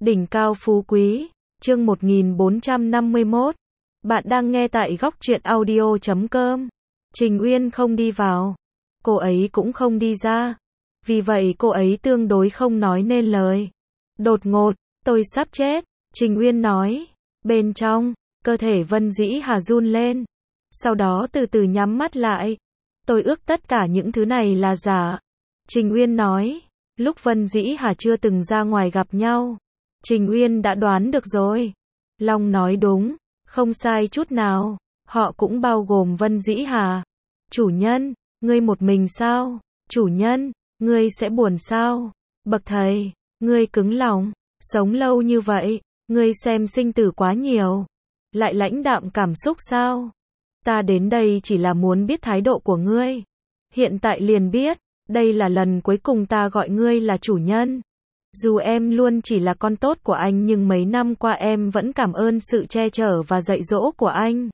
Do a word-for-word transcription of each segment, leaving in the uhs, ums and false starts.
Đỉnh cao phú quý, chương một nghìn bốn trăm năm mươi mốt. Bạn đang nghe tại góc truyện audio chấm com. Trình Uyên không đi vào. Cô ấy cũng không đi ra. Vì vậy cô ấy tương đối không nói nên lời. Đột ngột, tôi sắp chết. Trình Uyên nói. Bên trong, cơ thể Vân Dĩ Hà run lên. Sau đó từ từ nhắm mắt lại. Tôi ước tất cả những thứ này là giả. Trình Uyên nói. Lúc Vân Dĩ Hà chưa từng ra ngoài gặp nhau, Trình Uyên đã đoán được rồi. Long nói đúng, không sai chút nào. Họ cũng bao gồm Vân Dĩ Hà. Chủ nhân, ngươi một mình sao? Chủ nhân, ngươi sẽ buồn sao? Bậc thầy, ngươi cứng lòng, sống lâu như vậy, ngươi xem sinh tử quá nhiều, lại lãnh đạm cảm xúc sao? Ta đến đây chỉ là muốn biết thái độ của ngươi. Hiện tại liền biết, đây là lần cuối cùng ta gọi ngươi là chủ nhân. Dù em luôn chỉ là con tốt của anh nhưng mấy năm qua em vẫn cảm ơn sự che chở và dạy dỗ của anh.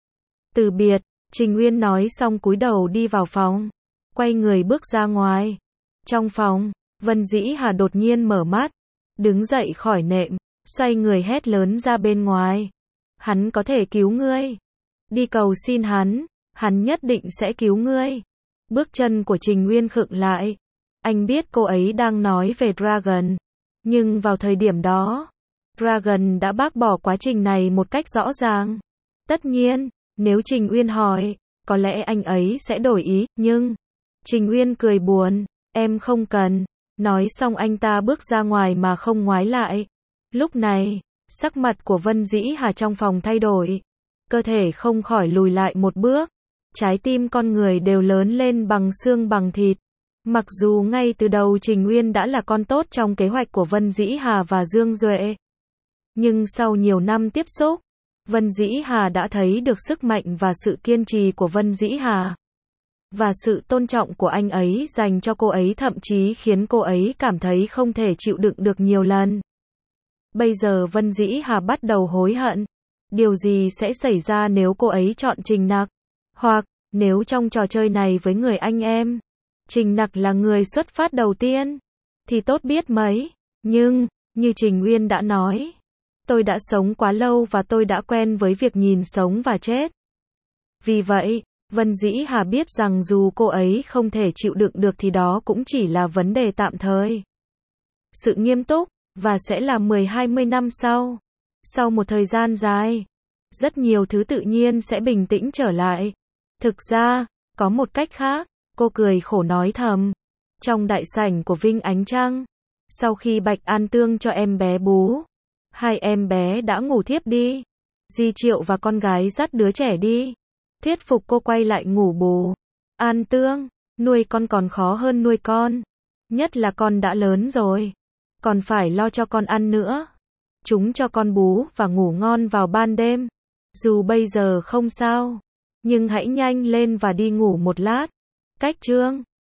Từ biệt, Trình Uyên nói xong cúi đầu đi vào phòng, quay người bước ra ngoài. Trong phòng, Vân Dĩ Hà đột nhiên mở mắt, đứng dậy khỏi nệm, xoay người hét lớn ra bên ngoài. Hắn có thể cứu ngươi. Đi cầu xin hắn, hắn nhất định sẽ cứu ngươi. Bước chân của Trình Uyên khựng lại. Anh biết cô ấy đang nói về Dragon. Nhưng vào thời điểm đó, Dragon đã bác bỏ quá trình này một cách rõ ràng. Tất nhiên, nếu Trình Uyên hỏi, có lẽ anh ấy sẽ đổi ý, nhưng... Trình Uyên cười buồn, em không cần. Nói xong anh ta bước ra ngoài mà không ngoái lại. Lúc này, sắc mặt của Vân Dĩ Hà trong phòng thay đổi. Cơ thể không khỏi lùi lại một bước. Trái tim con người đều lớn lên bằng xương bằng thịt. Mặc dù ngay từ đầu Trình Uyên đã là con tốt trong kế hoạch của Vân Dĩ Hà và Dương Duệ. Nhưng sau nhiều năm tiếp xúc, Vân Dĩ Hà đã thấy được sức mạnh và sự kiên trì của Vân Dĩ Hà. Và sự tôn trọng của anh ấy dành cho cô ấy thậm chí khiến cô ấy cảm thấy không thể chịu đựng được nhiều lần. Bây giờ Vân Dĩ Hà bắt đầu hối hận. Điều gì sẽ xảy ra nếu cô ấy chọn Trình Nặc? Hoặc, nếu trong trò chơi này với người anh em, Trình Nặc là người xuất phát đầu tiên, thì tốt biết mấy. Nhưng, như Trình Uyên đã nói, tôi đã sống quá lâu và tôi đã quen với việc nhìn sống và chết. Vì vậy, Vân Dĩ Hà biết rằng dù cô ấy không thể chịu đựng được thì đó cũng chỉ là vấn đề tạm thời. Sự nghiêm túc, và sẽ là mười hai mươi năm sau. Sau một thời gian dài, rất nhiều thứ tự nhiên sẽ bình tĩnh trở lại. Thực ra, có một cách khác, cô cười khổ nói thầm. Trong đại sảnh của Vinh Ánh Trăng, sau khi Bạch An Tương cho em bé bú, hai em bé đã ngủ thiếp đi. Di Triệu và con gái dắt đứa trẻ đi, thuyết phục cô quay lại ngủ bù. An Tương, nuôi con còn khó hơn nuôi con. Nhất là con đã lớn rồi, còn phải lo cho con ăn nữa. Chúng cho con bú và ngủ ngon vào ban đêm. Dù bây giờ không sao, nhưng hãy nhanh lên và đi ngủ một lát. Cách chương